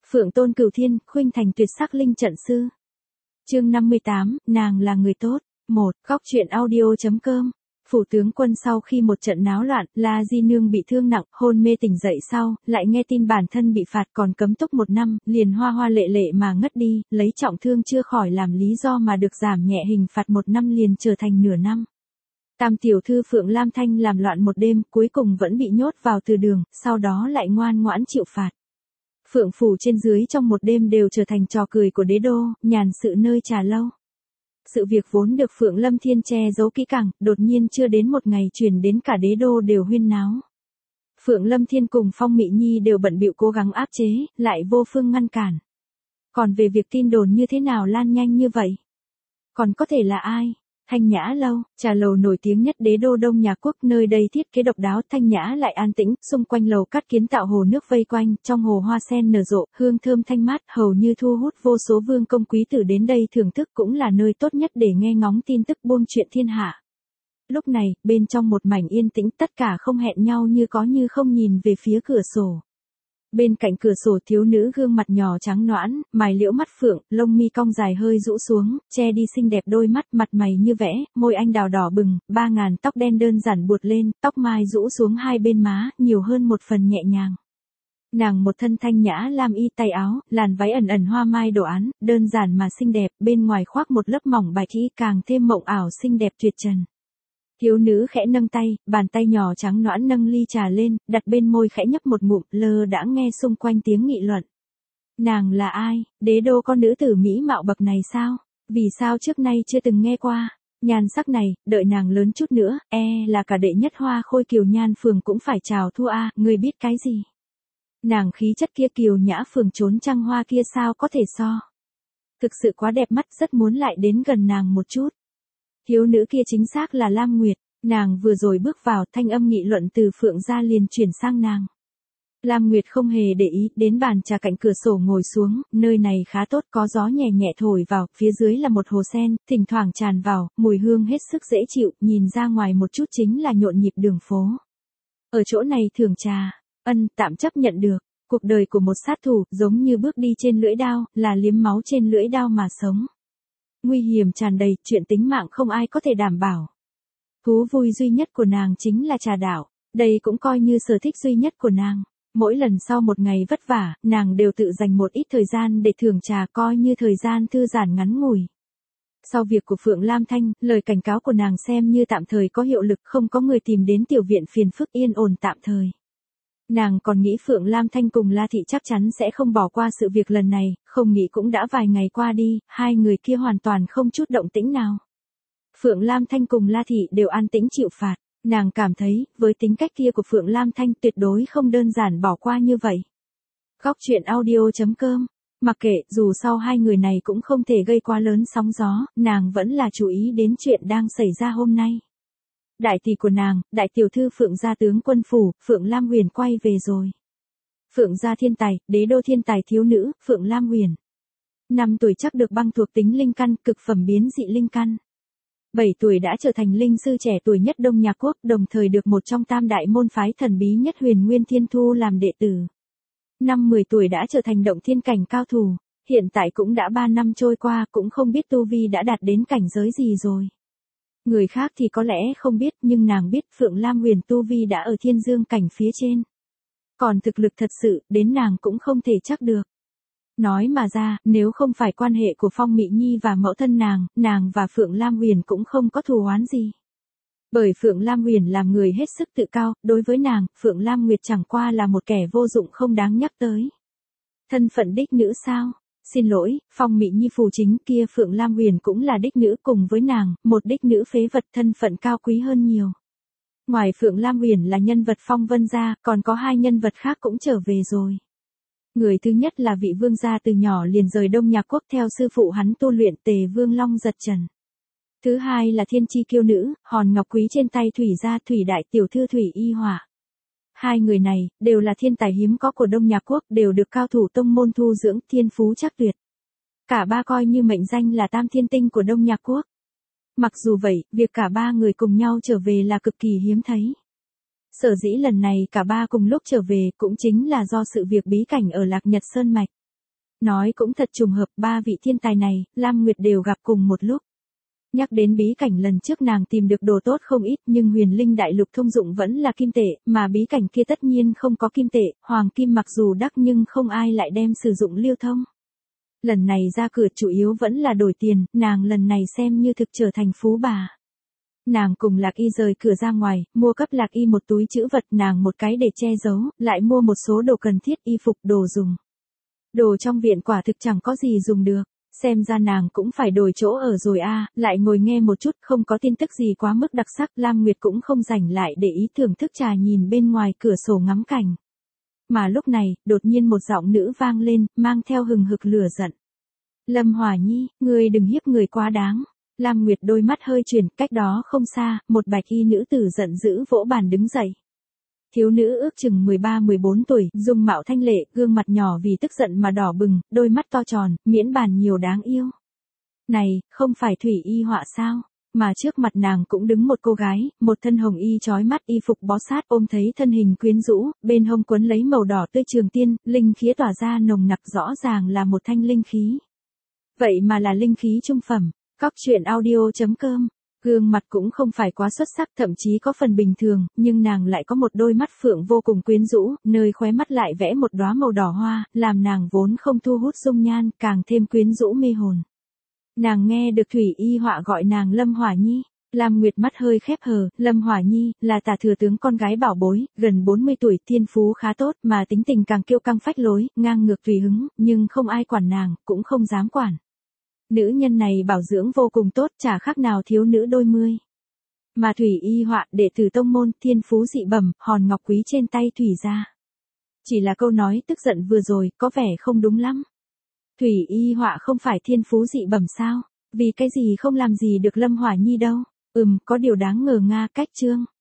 Phượng Tôn Cửu Thiên, khuynh thành tuyệt sắc linh trận sư. Chương 58, nàng là người tốt. 1. Góc truyện audio.com. Phủ tướng quân sau khi một trận náo loạn, La Di Nương bị thương nặng, hôn mê tỉnh dậy sau, lại nghe tin bản thân bị phạt còn cấm túc 1 năm, liền hoa hoa lệ lệ mà ngất đi, lấy trọng thương chưa khỏi làm lý do mà được giảm nhẹ hình phạt 1 năm liền trở thành nửa năm. Tam tiểu thư Phượng Lam Thanh làm loạn 1 đêm, cuối cùng vẫn bị nhốt vào từ đường, sau đó lại ngoan ngoãn chịu phạt. Phượng phủ trên dưới trong 1 đêm đều trở thành trò cười của đế đô, nhàn sự nơi trà lâu. Sự việc vốn được Phượng Lâm Thiên che giấu kỹ càng, đột nhiên chưa đến 1 ngày truyền đến cả đế đô đều huyên náo. Phượng Lâm Thiên cùng Phong Mị Nhi đều bận bịu cố gắng áp chế, lại vô phương ngăn cản. Còn về việc tin đồn như thế nào lan nhanh như vậy? Còn có thể là ai? Thanh Nhã lâu, trà lầu nổi tiếng nhất đế đô Đông Nhà Quốc, nơi đây thiết kế độc đáo, thanh nhã lại an tĩnh, xung quanh lầu cát kiến tạo hồ nước vây quanh, trong hồ hoa sen nở rộ, hương thơm thanh mát, hầu như thu hút vô số vương công quý tử đến đây thưởng thức, cũng là nơi tốt nhất để nghe ngóng tin tức buôn chuyện thiên hạ. Lúc này, bên trong một mảnh yên tĩnh, tất cả không hẹn nhau như có như không nhìn về phía cửa sổ. Bên cạnh cửa sổ thiếu nữ gương mặt nhỏ trắng nõn, mày liễu mắt phượng, lông mi cong dài hơi rũ xuống, che đi xinh đẹp đôi mắt, mặt mày như vẽ, môi anh đào đỏ bừng, 3.000 tóc đen đơn giản buột lên, tóc mai rũ xuống 2 bên má, nhiều hơn 1 phần nhẹ nhàng. Nàng một thân thanh nhã lam y tay áo, làn váy ẩn ẩn hoa mai đồ án, đơn giản mà xinh đẹp, bên ngoài khoác một lớp mỏng bạch y càng thêm mộng ảo xinh đẹp tuyệt trần. Thiếu nữ khẽ nâng tay, bàn tay nhỏ trắng nõn nâng ly trà lên, đặt bên môi khẽ nhấp một ngụm, lơ đãng nghe xung quanh tiếng nghị luận. Nàng là ai? Đế đô con nữ tử mỹ mạo bậc này sao? Vì sao trước nay chưa từng nghe qua? Nhan sắc này, đợi nàng lớn chút nữa, là cả đệ nhất hoa khôi kiều nhan phường cũng phải chào thua a, ngươi biết cái gì? Nàng khí chất kia kiều nhã phường trốn trăng hoa kia sao có thể so? Thực sự quá đẹp mắt, rất muốn lại đến gần nàng một chút. Thiếu nữ kia chính xác là Lam Nguyệt, nàng vừa rồi bước vào, thanh âm nghị luận từ Phượng gia liền chuyển sang nàng. Lam Nguyệt không hề để ý, đến bàn trà cạnh cửa sổ ngồi xuống, nơi này khá tốt, có gió nhẹ nhẹ thổi vào, phía dưới là một hồ sen, thỉnh thoảng tràn vào, mùi hương hết sức dễ chịu, nhìn ra ngoài một chút chính là nhộn nhịp đường phố. Ở chỗ này thưởng trà, tạm chấp nhận được. Cuộc đời của một sát thủ, giống như bước đi trên lưỡi đao, là liếm máu trên lưỡi đao mà sống. Nguy hiểm tràn đầy, chuyện tính mạng không ai có thể đảm bảo. Thú vui duy nhất của nàng chính là trà đạo, đây cũng coi như sở thích duy nhất của nàng. Mỗi lần sau một ngày vất vả, nàng đều tự dành một ít thời gian để thưởng trà, coi như thời gian thư giãn ngắn ngủi. Sau việc của Phượng Lam Thanh, lời cảnh cáo của nàng xem như tạm thời có hiệu lực, không có người tìm đến tiểu viện phiền phức, yên ổn tạm thời. Nàng còn nghĩ Phượng Lam Thanh cùng La Thị chắc chắn sẽ không bỏ qua sự việc lần này, không nghĩ cũng đã vài ngày qua đi, hai người kia hoàn toàn không chút động tĩnh nào. Phượng Lam Thanh cùng La Thị đều an tĩnh chịu phạt, nàng cảm thấy, với tính cách kia của Phượng Lam Thanh tuyệt đối không đơn giản bỏ qua như vậy. Góc truyện audio.com. Mặc kệ, dù sau hai người này cũng không thể gây quá lớn sóng gió, nàng vẫn là chú ý đến chuyện đang xảy ra hôm nay. Đại tỷ của nàng, đại tiểu thư Phượng gia tướng quân phủ, Phượng Lam Huyền quay về rồi. Phượng gia thiên tài, đế đô thiên tài thiếu nữ, Phượng Lam Huyền. 5 tuổi chắc được băng thuộc tính linh căn, cực phẩm biến dị linh căn. 7 tuổi đã trở thành linh sư trẻ tuổi nhất Đông Nhà Quốc, đồng thời được một trong tam đại môn phái thần bí nhất Huyền Nguyên Thiên thu làm đệ tử. 10 tuổi đã trở thành động thiên cảnh cao thủ, hiện tại cũng đã 3 năm trôi qua, cũng không biết tu vi đã đạt đến cảnh giới gì rồi. Người khác thì có lẽ không biết, nhưng nàng biết Phượng Lam Huyền tu vi đã ở thiên dương cảnh phía trên. Còn thực lực thật sự, đến nàng cũng không thể chắc được. Nói mà ra, nếu không phải quan hệ của Phong Mị Nhi và mẫu thân nàng và Phượng Lam Huyền cũng không có thù oán gì. Bởi Phượng Lam Huyền làm người hết sức tự cao, đối với nàng, Phượng Lam Nguyệt chẳng qua là một kẻ vô dụng không đáng nhắc tới. Thân phận đích nữ sao? Xin lỗi, Phong Mị Nhi phù chính kia Phượng Lam Huyền cũng là đích nữ cùng với nàng, một đích nữ phế vật, thân phận cao quý hơn nhiều. Ngoài Phượng Lam Huyền là nhân vật Phong Vân gia, còn có 2 nhân vật khác cũng trở về rồi. Người thứ nhất là vị vương gia từ nhỏ liền rời Đông Nhà Quốc theo sư phụ hắn tu luyện Tề Vương Long Giật Trần. Thứ hai là thiên chi kiêu nữ, hòn ngọc quý trên tay Thủy gia Thủy đại tiểu thư Thủy Y Hỏa. 2 người này, đều là thiên tài hiếm có của Đông Nhà Quốc, đều được cao thủ tông môn thu dưỡng, thiên phú chắc tuyệt. Cả 3 coi như mệnh danh là tam thiên tinh của Đông Nhà Quốc. Mặc dù vậy, việc cả 3 người cùng nhau trở về là cực kỳ hiếm thấy. Sở dĩ lần này cả 3 cùng lúc trở về cũng chính là do sự việc bí cảnh ở Lạc Nhật Sơn Mạch. Nói cũng thật trùng hợp, ba vị thiên tài này, Lam Nguyệt đều gặp cùng một lúc. Nhắc đến bí cảnh lần trước nàng tìm được đồ tốt không ít, nhưng huyền linh đại lục thông dụng vẫn là kim tệ, mà bí cảnh kia tất nhiên không có kim tệ, hoàng kim mặc dù đắt nhưng không ai lại đem sử dụng lưu thông. Lần này ra cửa chủ yếu vẫn là đổi tiền, nàng lần này xem như thực trở thành phú bà. Nàng cùng Lạc Y rời cửa ra ngoài, mua cấp Lạc Y một túi trữ vật, nàng một cái để che giấu, lại mua một số đồ cần thiết, y phục, đồ dùng. Đồ trong viện quả thực chẳng có gì dùng được, xem ra nàng cũng phải đổi chỗ ở rồi a. Lại ngồi nghe một chút, không có tin tức gì quá mức đặc sắc, Lam Nguyệt cũng không rảnh lại để ý thưởng thức trà nhìn bên ngoài cửa sổ ngắm cảnh. Mà lúc này, đột nhiên một giọng nữ vang lên, mang theo hừng hực lửa giận. Lâm Hòa Nhi, ngươi đừng hiếp người quá đáng. Lam Nguyệt đôi mắt hơi chuyển, cách đó không xa, một bạch y nữ tử giận dữ vỗ bàn đứng dậy. Thiếu nữ ước chừng 13-14 tuổi, dung mạo thanh lệ, gương mặt nhỏ vì tức giận mà đỏ bừng, đôi mắt to tròn, miễn bàn nhiều đáng yêu. Này, không phải Thủy Y Họa sao? Mà trước mặt nàng cũng đứng một cô gái, một thân hồng y chói mắt, y phục bó sát, ôm thấy thân hình quyến rũ, bên hông quấn lấy màu đỏ tươi trường tiên, linh khí tỏa ra nồng nặc, rõ ràng là một thanh linh khí. Vậy mà là linh khí trung phẩm. Cóc truyện audio.com. Gương mặt cũng không phải quá xuất sắc, thậm chí có phần bình thường, nhưng nàng lại có một đôi mắt phượng vô cùng quyến rũ, nơi khóe mắt lại vẽ một đóa màu đỏ hoa, làm nàng vốn không thu hút dung nhan, càng thêm quyến rũ mê hồn. Nàng nghe được Thủy Y Họa gọi nàng Lâm Hỏa Nhi. Lam Nguyệt mắt hơi khép hờ, Lâm Hỏa Nhi, là Tả thừa tướng con gái bảo bối, gần 40 tuổi, thiên phú khá tốt, mà tính tình càng kiêu căng phách lối, ngang ngược tùy hứng, nhưng không ai quản nàng, cũng không dám quản. Nữ nhân này bảo dưỡng vô cùng tốt, chả khác nào thiếu nữ đôi mươi. Mà Thủy Y Họa, đệ tử tông môn, thiên phú dị bẩm, hòn ngọc quý trên tay Thủy gia. Chỉ là câu nói tức giận vừa rồi, có vẻ không đúng lắm. Thủy Y Họa không phải thiên phú dị bẩm sao? Vì cái gì không làm gì được Lâm Hỏa Nhi đâu? Có điều đáng ngờ nga. Cách chương